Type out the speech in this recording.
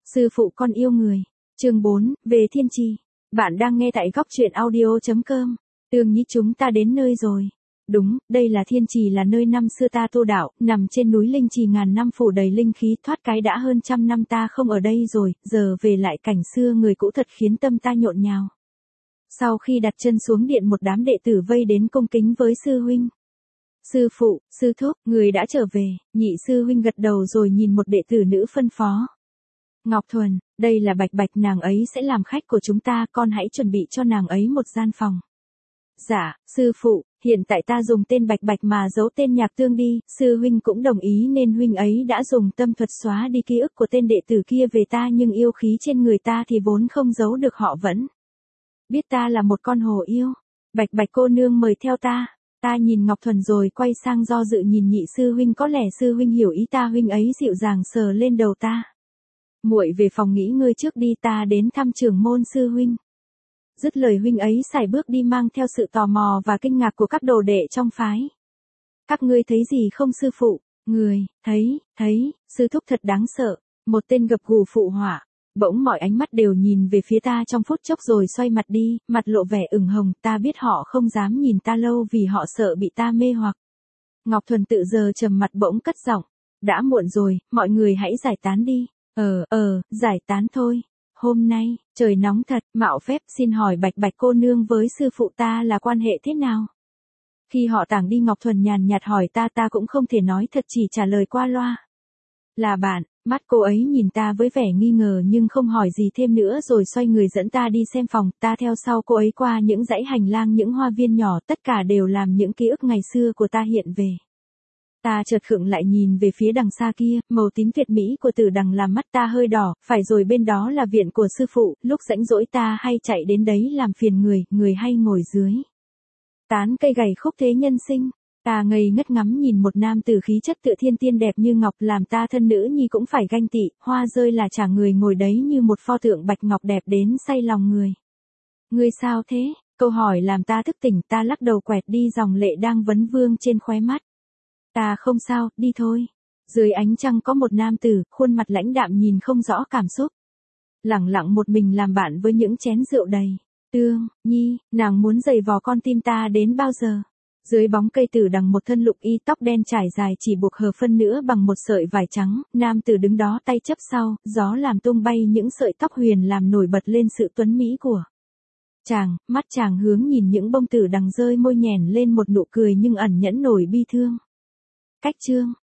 Sư phụ con yêu người. Chương 4, về thiên trì. Bạn đang nghe tại góc truyện audio.com. Tương Nhi, chúng ta đến nơi rồi. Đúng, đây là thiên trì, là nơi năm xưa ta tu đạo, nằm trên núi linh trì ngàn năm phủ đầy linh khí, thoát cái đã hơn trăm năm ta không ở đây rồi, giờ về lại cảnh xưa người cũ thật khiến tâm ta nhộn nhào. Sau khi đặt chân xuống điện, một đám đệ tử vây đến cung kính với sư huynh. Sư phụ, sư thúc, người đã trở về. Nhị sư huynh gật đầu rồi nhìn một đệ tử nữ phân phó. Ngọc Thuần, đây là Bạch Bạch, nàng ấy sẽ làm khách của chúng ta, con hãy chuẩn bị cho nàng ấy một gian phòng. Dạ, sư phụ, hiện tại ta dùng tên Bạch Bạch mà giấu tên Nhạc Tương đi, sư huynh cũng đồng ý nên huynh ấy đã dùng tâm thuật xóa đi ký ức của tên đệ tử kia về ta, nhưng yêu khí trên người ta thì vốn không giấu được, họ vẫn biết ta là một con hồ yêu. Bạch Bạch cô nương mời theo ta. Ta nhìn Ngọc Thuần rồi quay sang do dự nhìn nhị sư huynh, có lẽ sư huynh hiểu ý ta. Huynh ấy dịu dàng sờ lên đầu ta. Muội về phòng nghỉ ngơi trước đi, ta đến thăm trưởng môn sư huynh. Dứt lời huynh ấy sải bước đi, mang theo sự tò mò và kinh ngạc của các đồ đệ trong phái. Các ngươi thấy gì không sư phụ? Người, thấy, sư thúc thật đáng sợ. Một tên gập gù phụ họa. Bỗng mọi ánh mắt đều nhìn về phía ta trong phút chốc rồi xoay mặt đi, mặt lộ vẻ ửng hồng. Ta biết họ không dám nhìn ta lâu vì họ sợ bị ta mê hoặc. Ngọc Thuần tự giờ trầm mặt bỗng cất giọng. Đã muộn rồi, mọi người hãy giải tán đi. Giải tán thôi. Hôm nay, trời nóng thật, mạo phép xin hỏi Bạch Bạch cô nương với sư phụ ta là quan hệ thế nào? Khi họ tàng đi, Ngọc Thuần nhàn nhạt hỏi ta cũng không thể nói thật, chỉ trả lời qua loa. Là bạn. Mắt cô ấy nhìn ta với vẻ nghi ngờ nhưng không hỏi gì thêm nữa rồi xoay người dẫn ta đi xem phòng. Ta theo sau cô ấy qua những dãy hành lang, những hoa viên nhỏ, tất cả đều làm những ký ức ngày xưa của ta hiện về. Ta chợt khựng lại nhìn về phía đằng xa kia, màu tím tuyệt mỹ của Tử Đằng làm mắt ta hơi đỏ, phải rồi bên đó là viện của sư phụ, lúc rảnh rỗi ta hay chạy đến đấy làm phiền người hay ngồi dưới tán cây gầy khúc thế nhân sinh. Ta ngây ngất ngắm nhìn một nam tử khí chất tựa thiên tiên đẹp như ngọc, làm ta thân nữ nhi cũng phải ganh tị, hoa rơi là chả người ngồi đấy như một pho tượng bạch ngọc đẹp đến say lòng người. Ngươi sao thế? Câu hỏi làm ta thức tỉnh, ta lắc đầu quẹt đi dòng lệ đang vấn vương trên khóe mắt. Ta không sao, đi thôi. Dưới ánh trăng có một nam tử, khuôn mặt lãnh đạm nhìn không rõ cảm xúc. Lẳng lặng một mình làm bạn với những chén rượu đầy. Tương Nhi, nàng muốn giày vò con tim ta đến bao giờ? Dưới bóng cây Tử Đằng, một thân lục y, tóc đen trải dài chỉ buộc hờ phân nữa bằng một sợi vải trắng, nam tử đứng đó tay chấp sau, gió làm tung bay những sợi tóc huyền làm nổi bật lên sự tuấn mỹ của chàng. Mắt chàng hướng nhìn những bông Tử Đằng, rơi môi nhoẻn lên một nụ cười nhưng ẩn nhẫn nổi bi thương. Cách chương